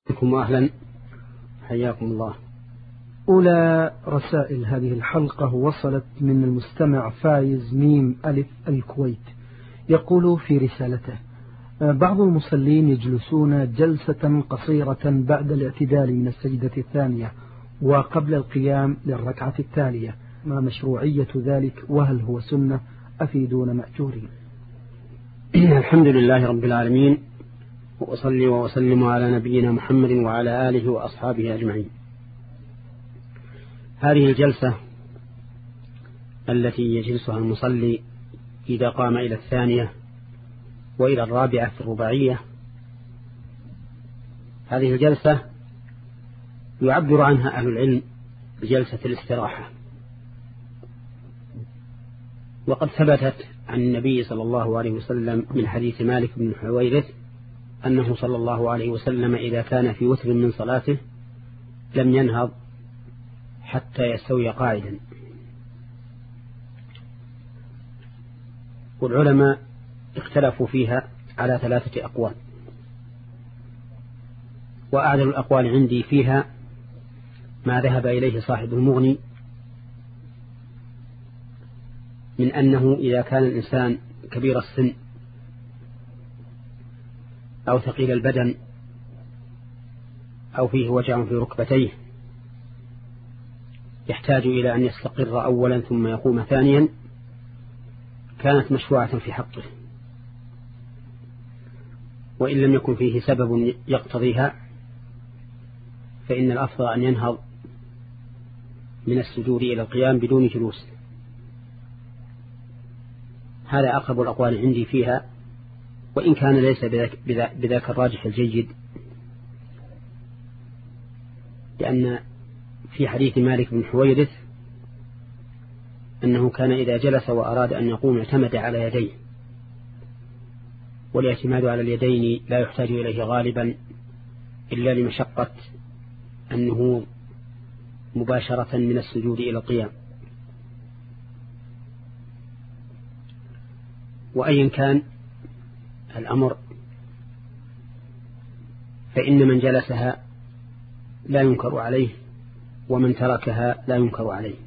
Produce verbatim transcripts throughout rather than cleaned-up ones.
بكم وأهلا، حياكم الله. أولى رسائل هذه الحلقة وصلت من المستمع فايز ميم ألف الكويت، يقول في رسالته: بعض المصلين يجلسون جلسة قصيرة بعد الاعتدال من السجدة الثانية وقبل القيام للركعة التالية، ما مشروعية ذلك وهل هو سنة؟ أفيدون مأجورين. الحمد لله رب العالمين، وأصلي وأسلم على نبينا محمد وعلى آله وأصحابه أجمعين. هذه الجلسة التي يجلسها المصلي إذا قام إلى الثانية وإلى الرابعة في الرباعية، هذه الجلسة يعبر عنها أهل العلم بجلسة الاستراحة، وقد ثبتت عن النبي صلى الله عليه وسلم من حديث مالك بن حويرث أنه صلى الله عليه وسلم إذا كان في وتر من صلاته لم ينهض حتى يستوي قاعدا. والعلماء اختلفوا فيها على ثلاثة أقوال، وأعدل الأقوال عندي فيها ما ذهب إليه صاحب المغني من أنه إذا كان الإنسان كبير السن أو ثقيل البدن أو فيه وجع في ركبتيه يحتاج إلى أن يستقر أولا ثم يقوم ثانيا، كانت مشروعة في حقه، وإن لم يكن فيه سبب يقتضيها فإن الأفضل أن ينهض من السجود إلى القيام بدون جلوس. هذا أقرب الأقوال عندي فيها، وإن كان ليس بذاك الراجح الجيد، لأن في حديث مالك بن حويرث أنه كان إذا جلس وأراد أن يقوم اعتمد على يديه، والاعتماد على اليدين لا يحتاج إليه غالبا إلا لمشقة النهوض مباشرة من السجود إلى القيام. وأيا كان الأمر فإن من جلسها لا ينكر عليه، ومن تركها لا ينكر عليه،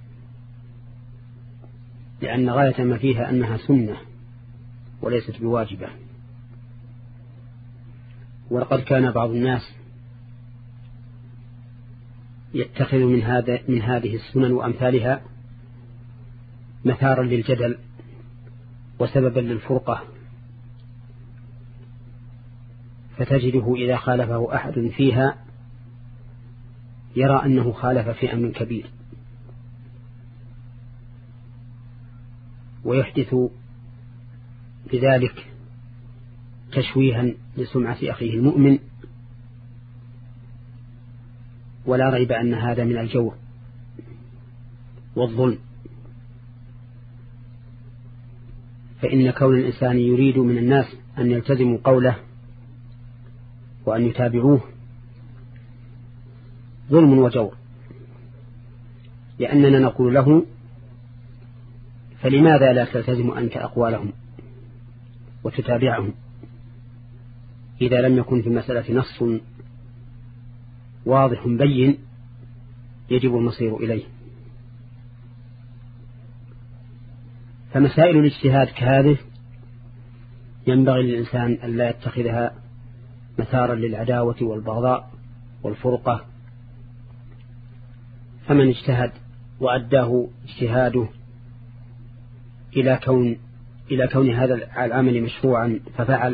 لأن غاية ما فيها أنها سنة وليست بواجبة. ولقد كان بعض الناس يتخذ من هذا من هذه السنن وأمثالها مثارا للجدل وسببا للفرقة، فتجده إذا خالفه أحد فيها يرى أنه خالف في أمر كبير، ويحدث بذلك تشويها لسمعة أخيه المؤمن. ولا ريب أن هذا من الجور والظلم، فإن كون الإنسان يريد من الناس أن يلتزموا قوله وأن يتابعوه ظلم وجور، لأننا نقول له: فلماذا لا تلتزم أنت أقوالهم وتتابعهم إذا لم يكن في المسألة نص واضح بين يجب المصير إليه؟ فمسائل الاجتهاد كهذه ينبغي للإنسان أن لا يتخذها مثارا للعداوة والبغضاء والفرقة. فمن اجتهد وأداه اجتهاده إلى كون إلى كون هذا العمل مشروعا ففعل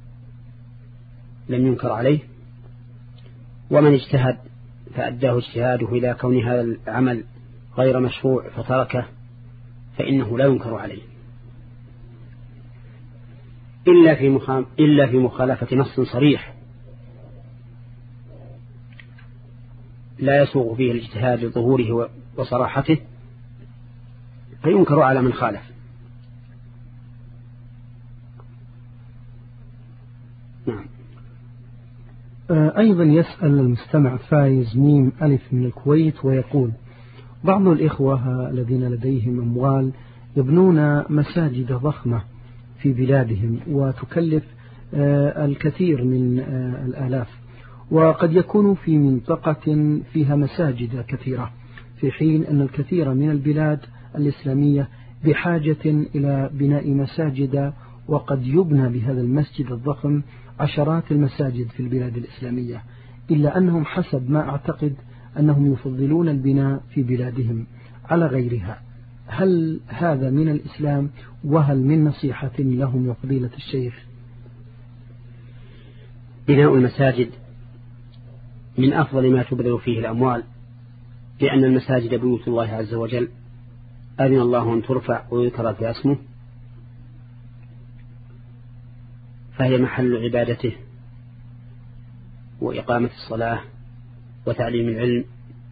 لم ينكر عليه، ومن اجتهد فأداه اجتهاده إلى كون هذا العمل غير مشروع فتركه فإنه لا ينكر عليه، إلا في إلا في مخالفة نص صريح لا يسوغ فيه الاجتهاد لظهوره وصراحته فينكر على من خالف. نعم. أيضا يسأل المستمع فايز ميم ألف من الكويت ويقول: بعض الإخوة الذين لديهم أموال يبنون مساجد ضخمة في بلادهم وتكلف الكثير من الآلاف، وقد يكون في منطقة فيها مساجد كثيرة، في حين أن الكثير من البلاد الإسلامية بحاجة إلى بناء مساجد، وقد يبنى بهذا المسجد الضخم عشرات المساجد في البلاد الإسلامية، إلا أنهم حسب ما أعتقد أنهم يفضلون البناء في بلادهم على غيرها. هل هذا من الإسلام؟ وهل من نصيحة لهم يا فضيلة الشيخ؟ بناء المساجد من أفضل ما تبذل فيه الأموال، لأن المساجد بيوت الله عز وجل، أذن الله أن ترفع ويذكر في اسمه، فهي محل عبادته وإقامة الصلاة وتعليم العلم.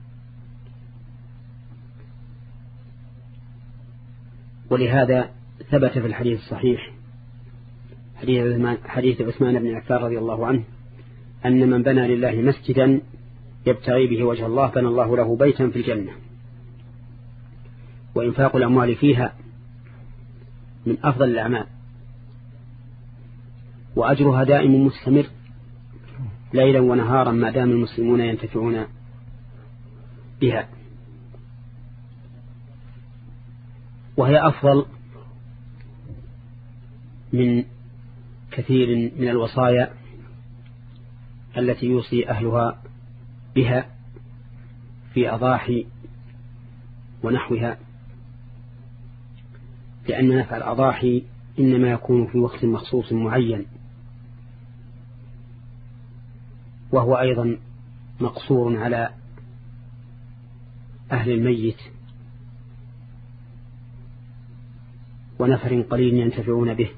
ولهذا ثبت في الحديث الصحيح حديث عثمان بن عفان رضي الله عنه أن من بنى لله مسجدا يبتغي به وجه الله بنى الله له بيتا في الجنة. وإنفاق الأموال فيها من أفضل الأعمال، وأجرها دائم مستمر ليلا ونهارا ما دام المسلمون ينتفعون بها، وهي أفضل من كثير من الوصايا التي يوصي أهلها بها في أضاحي ونحوها، لأن نفع الأضاحي إنما يكون في وقت مخصوص معين، وهو أيضا مقصور على أهل الميت ونفر قليل ينتفعون به،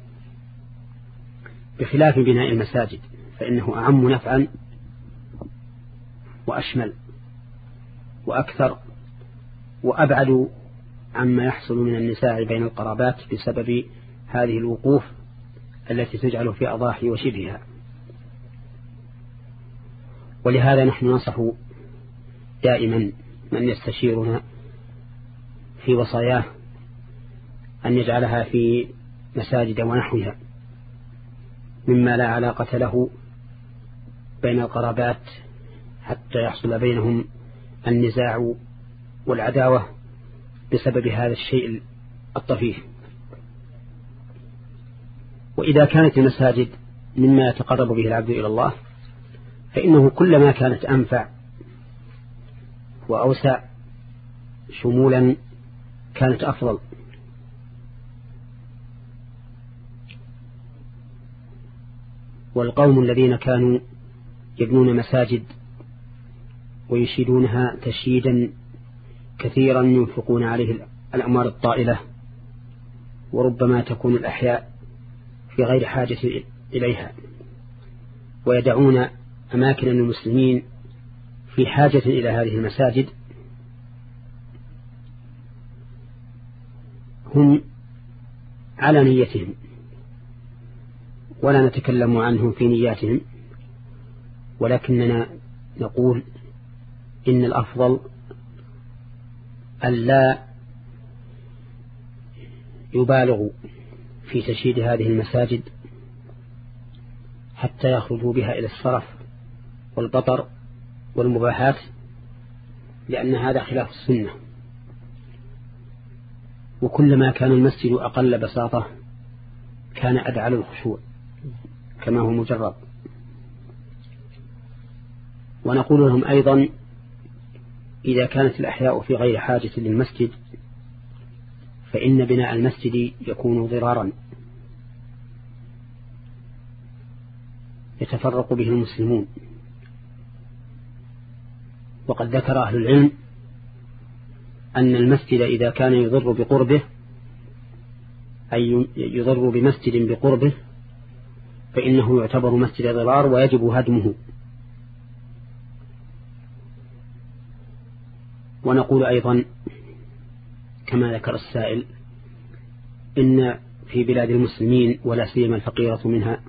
بخلاف بناء المساجد فإنه أعم نفعا وأشمل وأكثر وأبعد عما يحصل من النزاع بين القرابات بسبب هذه الوقوف التي تجعل في أضاحي وشبهها. ولهذا نحن ننصح دائما من يستشيرنا في وصاياه أن يجعلها في مساجد ونحوها مما لا علاقة له بين القرابات حتى يحصل بينهم النزاع والعداوة بسبب هذا الشيء الطفيف. وإذا كانت المساجد مما يتقرب به العبد إلى الله فإنه كلما كانت أنفع وأوسع شمولا كانت أفضل. والقوم الذين كانوا يبنون مساجد ويشيدونها تشييدا كثيرا ينفقون عليه الأموال الطائلة، وربما تكون الأحياء في غير حاجة إليها، ويدعون أماكن المسلمين في حاجة إلى هذه المساجد، هم على نيتهم ولا نتكلم عنهم في نياتهم، ولكننا نقول إن الأفضل أن لا يبالغوا في تشييد هذه المساجد حتى يخرجوا بها إلى الصرف والبطر والمباحات، لأن هذا خلاف السنة. وكلما كان المسجد أقل بساطة كان أدعى للخشوع كما هو مجرد. ونقول لهم أيضا إذا كانت الأحياء في غير حاجة للمسجد فإن بناء المسجد يكون ضرارا يتفرق به المسلمون. وقد ذكر أهل العلم أن المسجد إذا كان يضر بقربه أي يضر بمسجد بقربه فإنه يعتبر مسجد ضرار ويجب هدمه. ونقول أيضا كما ذكر السائل إن في بلاد المسلمين ولا سيما الفقيرة منها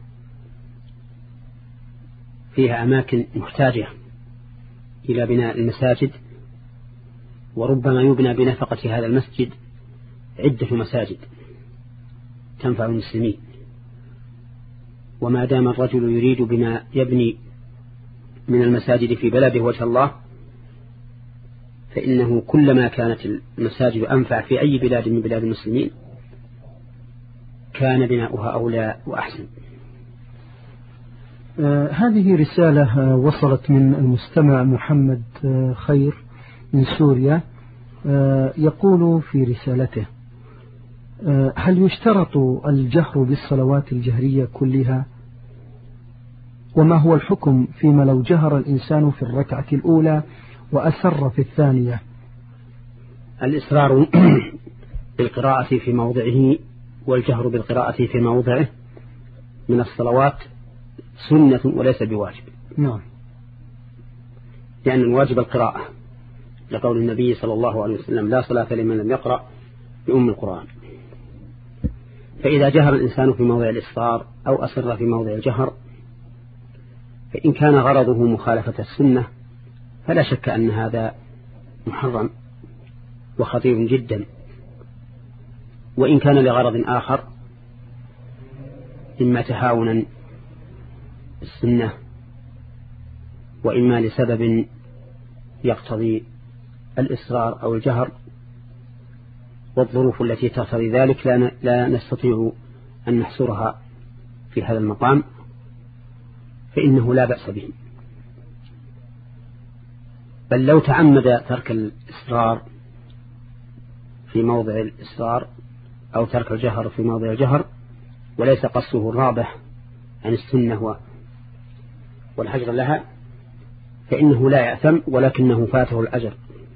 فيها أماكن محتاجة إلى بناء المساجد، وربما يبنى بنفقة هذا المسجد عدة مساجد تنفع المسلمين. وما دام الرجل يريد بما يبني من المساجد في بلده وجه الله فإنه كلما كانت المساجد أنفع في أي بلاد من بلاد المسلمين كان بناؤها أولى وأحسن. آه هذه رسالة وصلت من المستمع محمد آه خير من سوريا. آه يقول في رسالته: آه هل يشترط الجهر بالصلوات الجهرية كلها؟ وما هو الحكم فيما لو جهر الإنسان في الركعة الأولى وأسر في الثانية؟ الإصرار بالقراءة في موضعه والجهر بالقراءة في موضعه من الصلوات سنة وليس بواجب. نعم. لأن يعني الواجب القراءة لقول النبي صلى الله عليه وسلم: لا صلاة لمن لم يقرأ بأم القرآن. فإذا جهر الإنسان في موضع الإصرار أو أسر في موضع الجهر فإن كان غرضه مخالفة السنة فلا شك أن هذا محرم وخطير جدا. وإن كان لغرض آخر إما تهاونا السنة وإما لسبب يقتضي الإصرار أو الجهر والظروف التي تقتضي ذلك لا نستطيع أن نحصرها في هذا المقام فإنه لا بأس به. بل لو تعمد ترك الإصرار في موضع الإصرار أو ترك الجهر في موضع الجهر وليس قصده الرابح عن السنة والحجر لها فإنه لا يأثم ولكنه فاته الأجر.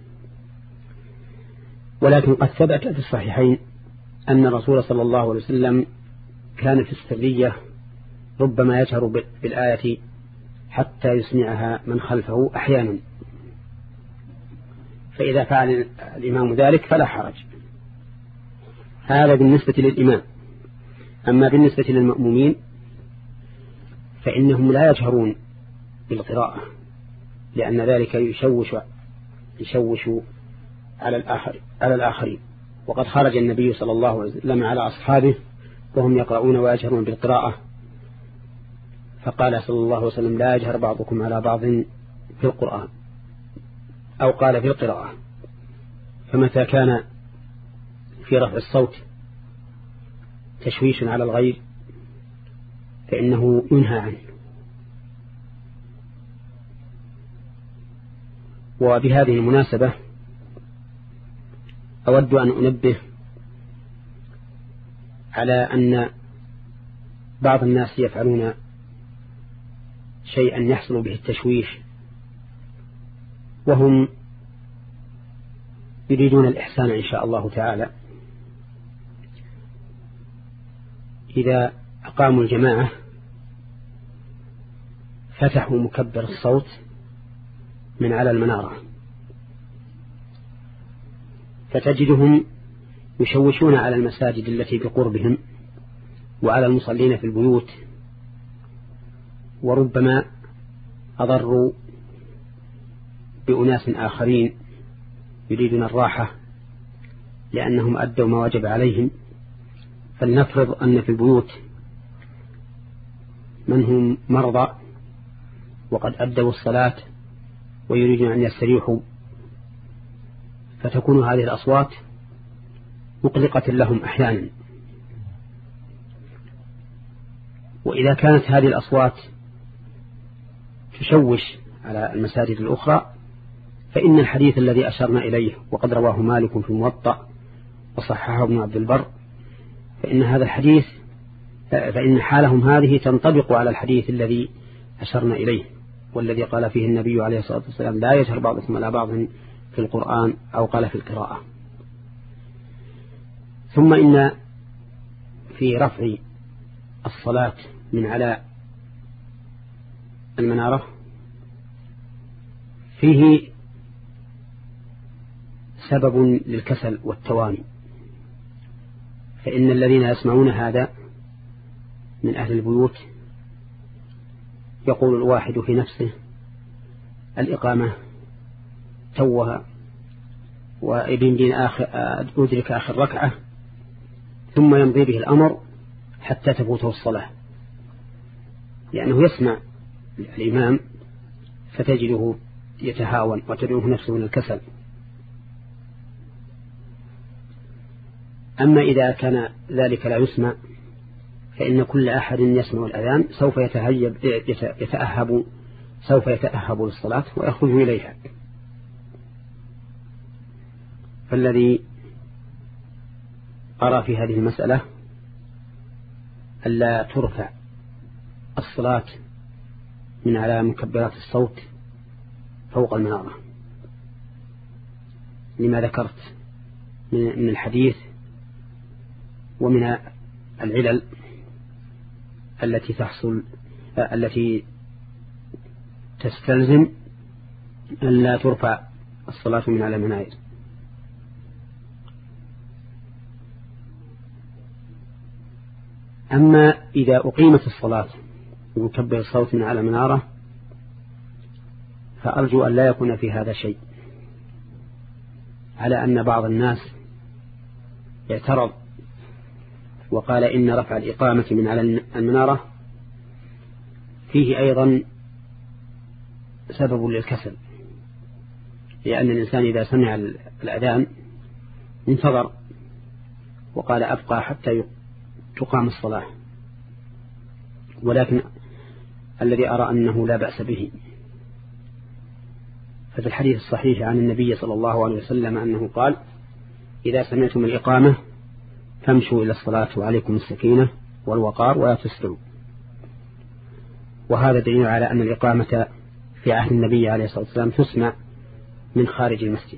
ولكن قد ثبت في الصحيحين أن الرسول صلى الله عليه وسلم كان في السرية ربما يجهر بالآية حتى يسمعها من خلفه أحيانا، فإذا فعل الإمام ذلك فلا حرج. هذا بالنسبة للإمام. أما بالنسبة للمأمومين فإنهم لا يجهرون بالقراءة لأن ذلك يشوش يشوش على الآخر على الآخرين. وقد خرج النبي صلى الله عليه وسلم على أصحابه وهم يقرؤون ويجهرون بالقراءة فقال صلى الله عليه وسلم: لا يجهر بعضكم على بعض في القرآن، أو قال في القراءة. فمتى كان في رفع الصوت تشويش على الغير فإنه ينهى عنه. وبهذه المناسبة أود أن أنبه على أن بعض الناس يفعلون شيئا يحصل به التشويش وهم يريدون الإحسان إن شاء الله تعالى. إذا أقاموا الجماعة فتحوا مكبر الصوت من على المنارة فتجدهم يشوشون على المساجد التي بقربهم وعلى المصلين في البيوت، وربما أضروا بأناس آخرين يريدون الراحة لأنهم أدوا ما وجب عليهم. فلنفرض أن في البيوت من هم مرضى وقد أدوا الصلاة ويريدون أن يستريحوا، فتكون هذه الأصوات مقلقة لهم أحيانا. وإذا كانت هذه الأصوات تشوش على المساجد الأخرى فإن الحديث الذي أشرنا إليه وقد رواه مالك في الموطأ وصححه ابن عبد البر فإن هذا الحديث فإن حالهم هذه تنطبق على الحديث الذي أشرنا إليه والذي قال فيه النبي عليه الصلاة والسلام: لا يجهر بعضكم على بعض في القرآن، أو قال في القراءة. ثم إن في رفع الصلاة من على المنارة فيه سبب للكسل والتواني، فإن الذين يسمعون هذا من أهل البيوت يقول الواحد في نفسه: الإقامة توها وابن دين آخر أدرك آخر ركعة، ثم يمضي به الأمر حتى تفوته الصلاة، لأنه يسمع الإمام فتجده يتهاون وتدعوه نفسه من الكسل. أما إذا كان ذلك لا يسمع فإن كل أحد يسمع الأذان سوف يتهيب يتأهب سوف يتأهب للصلاة ويخرج إليها. فالذي أرى في هذه المسألة ألا ترفع الصلاة من على مكبرات الصوت فوق المنارة لما ذكرت من الحديث ومن العلل التي تحصل التي تستلزم أن لا ترفع الصلاة من على المنائر. أما إذا أقيمت الصلاة ويكبر الصوت من على منارة فأرجو أن لا يكون في هذا شيء، على أن بعض الناس اعترض وقال إن رفع الإقامة من على المنارة فيه أيضا سبب للكسل، لأن الإنسان إذا سمع الأذان انتظر وقال أبقى حتى تقام الصلاة، ولكن الذي أرى أنه لا بأس به. ففي الحديث الصحيح عن النبي صلى الله عليه وسلم أنه قال إذا سمعتم الإقامة فامشوا إلى الصلاة وعليكم السكينة والوقار ولا تسرعوا. وهذا دليل على أن الإقامة في عهد النبي عليه الصلاة والسلام تسمع من خارج المسجد.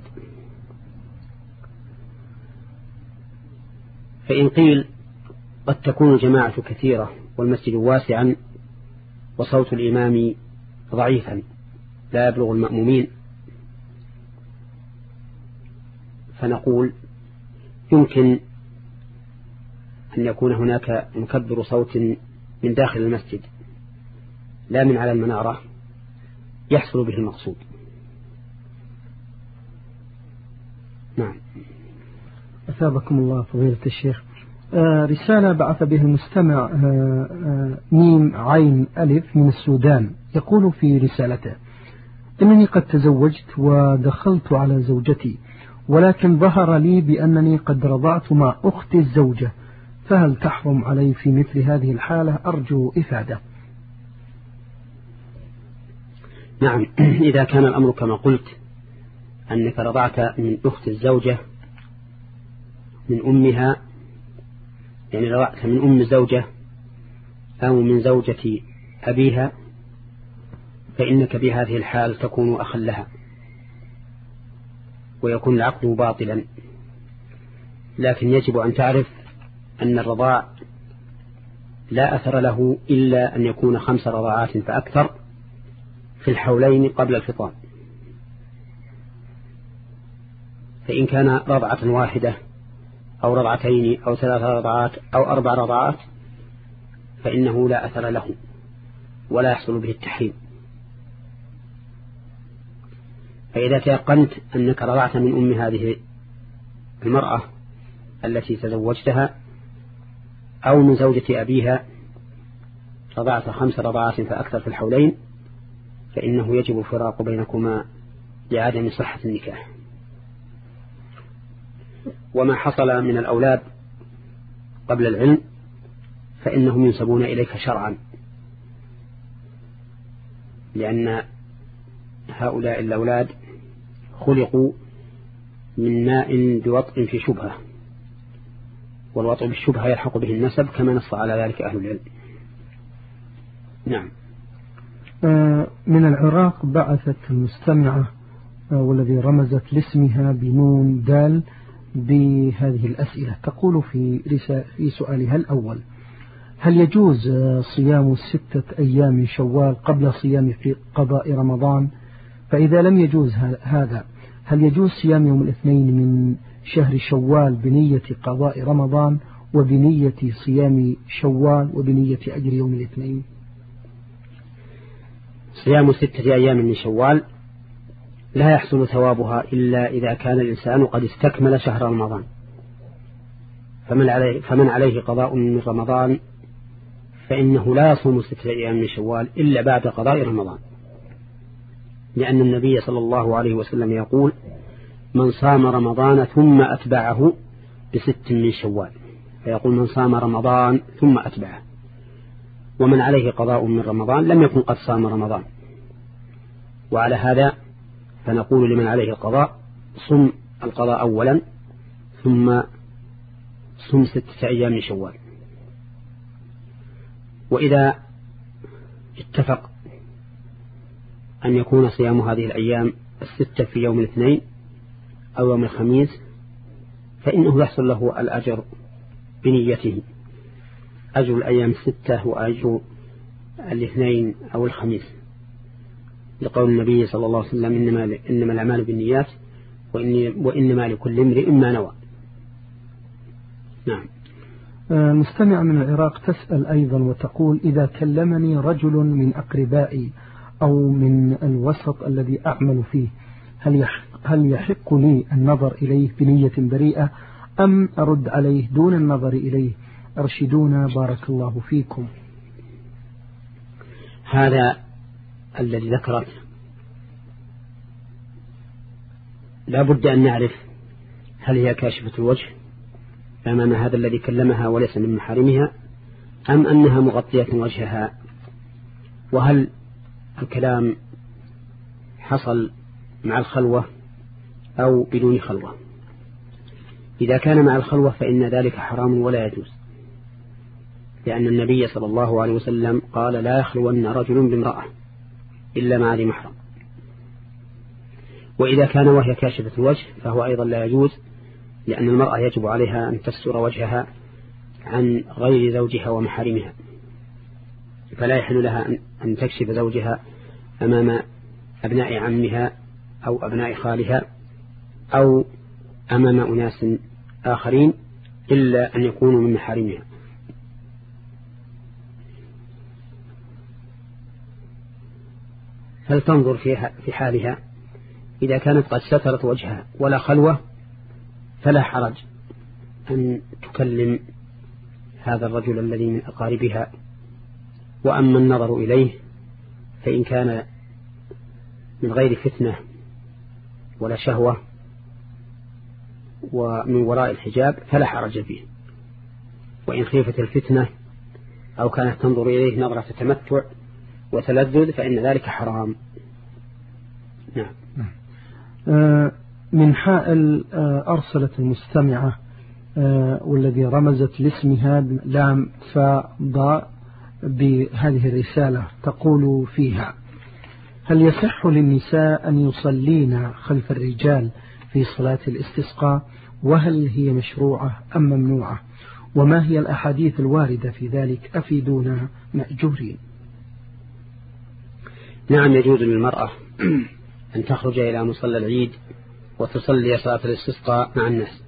فإن قيل قد تكون الجماعة كثيرة والمسجد واسعا وصوت الإمام ضعيفا لا يبلغ المأمومين، فنقول يمكن أن يكون هناك مكبر صوت من داخل المسجد لا من على المنارة يحصل به المقصود. نعم. أثابكم الله فضيلة الشيخ. آه رسالة بعث بها المستمع آه آه ميم عين ألف من السودان، يقول في رسالته: إنني قد تزوجت ودخلت على زوجتي، ولكن ظهر لي بأنني قد رضعت مع أختي الزوجة، فهل تحرم علي في مثل هذه الحالة؟ أرجو إفادة. نعم، إذا كان الأمر كما قلت أنك رضعت من أخت الزوجة من أمها، يعني رضعت من أم الزوجة أو من زوجة أبيها، فإنك بهذه الحال تكون أخا لها ويكون العقد باطلا. لكن يجب أن تعرف أن الرضاع لا أثر له إلا أن يكون خمس رضاعات فأكثر في الحولين قبل الفطام. فإن كان رضعة واحدة أو رضعتين أو ثلاث رضعات أو أربع رضعات فإنه لا أثر له ولا يحصل به التحريم. فإذا تيقنت أنك رضعت من أم هذه المرأة التي تزوجتها أو من زوجة أبيها رضعت خمس رضعات فأكثر في الحولين، فإنه يجب الفراق بينكما لعدم صحة النكاح. وما حصل من الأولاد قبل العلم فإنهم ينسبون إليك شرعا، لأن هؤلاء الأولاد خلقوا من ماء بوطء في شبهة، والوطء بالشبهة يلحق به النسب كما نص على ذلك أهل العلم. نعم. من العراق بعثت المستمعة والذي رمزت لاسمها بنون دال بهذه الأسئلة، تقول في في سؤالها الأول: هل يجوز صيام ستة أيام من شوال قبل صيام في قضاء رمضان؟ فإذا لم يجوز هذا هل يجوز صيام يوم الاثنين من شهر شوال بنية قضاء رمضان وبنية صيام شوال وبنية أجر يوم الاثنين؟ صيام ستة أيام من شوال لا يحصل ثوابها إلا إذا كان الإنسان قد استكمل شهر رمضان، فمن عليه, فمن عليه قضاء من رمضان فإنه لا يصوم ستة أيام من شوال إلا بعد قضاء رمضان. لأن النبي صلى الله عليه وسلم يقول من صام رمضان ثم أتبعه بست من شوال، فيقول من صام رمضان ثم أتبعه، ومن عليه قضاء من رمضان لم يكن قد صام رمضان. وعلى هذا فنقول لمن عليه القضاء صم القضاء أولا ثم صم ستة أيام من شوال. وإذا اتفق أن يكون صيام هذه الأيام الستة في يوم الاثنين أو يوم الخميس فإنه يحصل له الأجر بنيته، أجر الأيام الستة وأجر الاثنين أو الخميس، لقول النبي صلى الله عليه وسلم إنما, إنما الأعمال بالنيات وإنما لكل امرئ ما نوى. نعم. مستمع من العراق تسأل أيضا وتقول إذا كلمني رجل من أقربائي أو من الوسط الذي أعمل فيه هل هل يحق لي النظر إليه بنية بريئة أم أرد عليه دون النظر إليه؟ أرشدونا بارك الله فيكم. هذا الذي ذكرت لا بد أن نعرف هل هي كاشفة الوجه أمام هذا الذي كلمها وليس من محارمها أم أنها مغطية وجهها، وهل الكلام حصل مع الخلوة أو بدون خلوة. إذا كان مع الخلوة فإن ذلك حرام ولا يجوز، لأن النبي صلى الله عليه وسلم قال لا يخلون رجل بامرأة إلا مع ذي محرم. وإذا كان وهي كاشفة الوجه فهو أيضا لا يجوز، لأن المرأة يجب عليها أن تستر وجهها عن غير زوجها ومحارمها، فلا يحل لها أن تكشف زوجها أمام أبناء عمها أو أبناء خالها أو أمام أناس آخرين إلا أن يكونوا من محارمها. هل تنظر فيها في حالها؟ إذا كانت قد سترت وجهها ولا خلوة فلا حرج أن تكلم هذا الرجل الذي من أقاربها. وأما النظر إليه فإن كان من غير فتنة ولا شهوة ومن وراء الحجاب فلا حرج فيه، وإن خيفت الفتنة أو كانت تنظر إليه نظرة تمتع وتلذذ فإن ذلك حرام. نعم. من حائل أرسلت المستمعة والذي رمزت لاسمها لام فضاء بهذه الرسالة تقول فيها: هل يصح للنساء أن يصلين خلف الرجال في صلاة الاستسقاء؟ وهل هي مشروعة أم ممنوعة؟ وما هي الأحاديث الواردة في ذلك؟ أفيدونا مأجورين. نعم، يجوز للمرأة أن تخرج إلى مصلى العيد وتصلي صلاة الاستسقاء مع الناس،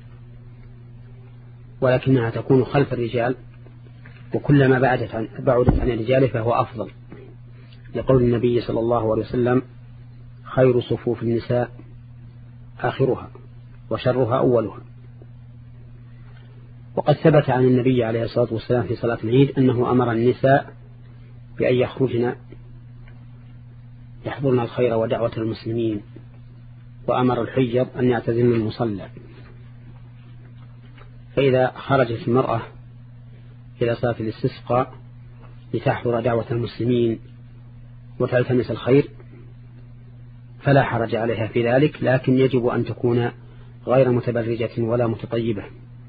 ولكنها تكون خلف الرجال، وكلما بعدت عن, بعدت عن الرجال فهو أفضل، لقول النبي صلى الله عليه وسلم: خير صفوف النساء آخرها وشرها أولها. وقد ثبت عن النبي عليه الصلاة والسلام في صلاة العيد أنه أمر النساء بأن يخرجن يحضرن الخير ودعوة المسلمين، وأمر الحجر أن يعتزلن المصلى. فإذا خرجت المرأة إلى صلاة الاستسقاء لتحضر دعوة المسلمين وتلتمس الخير فلا حرج عليها في ذلك، لكن يجب أن تكون غير متبرجة ولا متطيبة.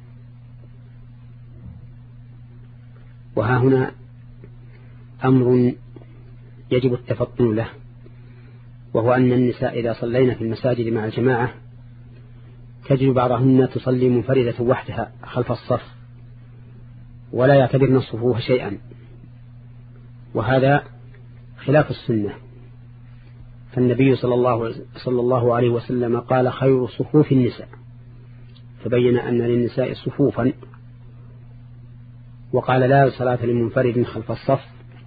وها هنا أمر يجب التفطن له، وهو أن النساء إذا صلينا في المساجد مع الجماعة تجد بعضهن تصلي منفردة وحدها خلف الصف ولا يعتبرن الصفوف شيئا، وهذا خلاف السنة. فالنبي صلى الله, صلى الله عليه وسلم قال: خير صفوف النساء، فبين أن للنساء صفوفا، وقال: لا صلاة لمنفرد خلف الصف.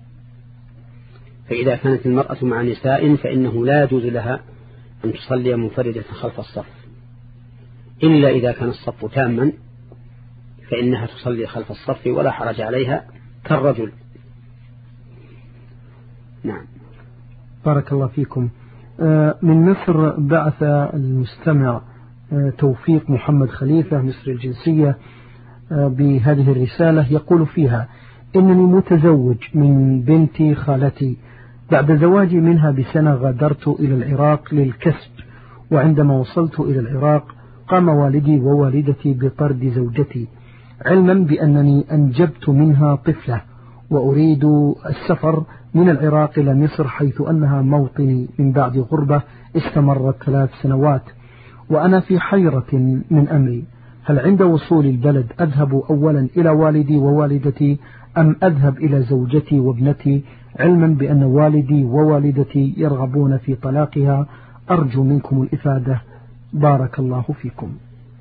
فإذا كانت المرأة مع نساء فإنه لا يجوز لها أن تصلي منفردة خلف الصف، إلا إذا كان الصف تاما فإنها تصلي خلف الصف ولا حرج عليها كالرجل. نعم. بارك الله فيكم. من مصر بعث المستمع توفيق محمد خليفة مصري الجنسية بهذه الرسالة، يقول فيها: إنني متزوج من بنت خالتي، بعد زواجي منها بسنة غادرت إلى العراق للكسب، وعندما وصلت إلى العراق قام والدي ووالدتي بطرد زوجتي، علما بأنني أنجبت منها طفلة، وأريد السفر من العراق إلى مصر حيث أنها موطني من بعد غربة استمرت ثلاث سنوات، وأنا في حيرة من أمري، هل عند وصول البلد أذهب أولا إلى والدي ووالدتي أم أذهب إلى زوجتي وابنتي، علما بأن والدي ووالدتي يرغبون في طلاقها؟ أرجو منكم الإفادة، بارك الله فيكم.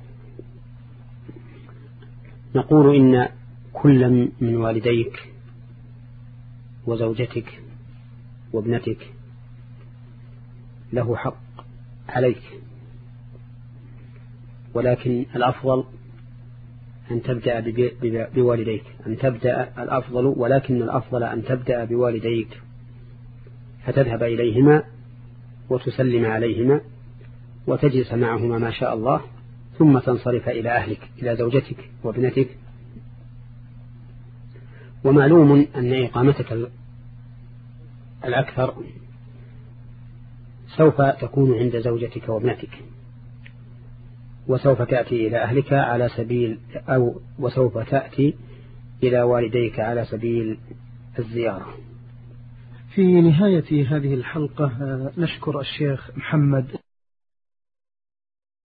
نقول إن كل من والديك وزوجتك وابنتك له حق عليك، ولكن الأفضل أن تبدأ بوالديك أن تبدأ الأفضل ولكن الأفضل أن تبدأ بوالديك، فتذهب إليهما وتسلم عليهما وتجلس معهما ما شاء الله، ثم تنصرف إلى أهلك إلى زوجتك وابنتك. ومعلوم أن إقامتك الأكثر سوف تكون عند زوجتك وابنتك، وسوف تأتي إلى أهلك على سبيل أو وسوف تأتي إلى والديك على سبيل الزيارة. في نهاية هذه الحلقة نشكر الشيخ محمد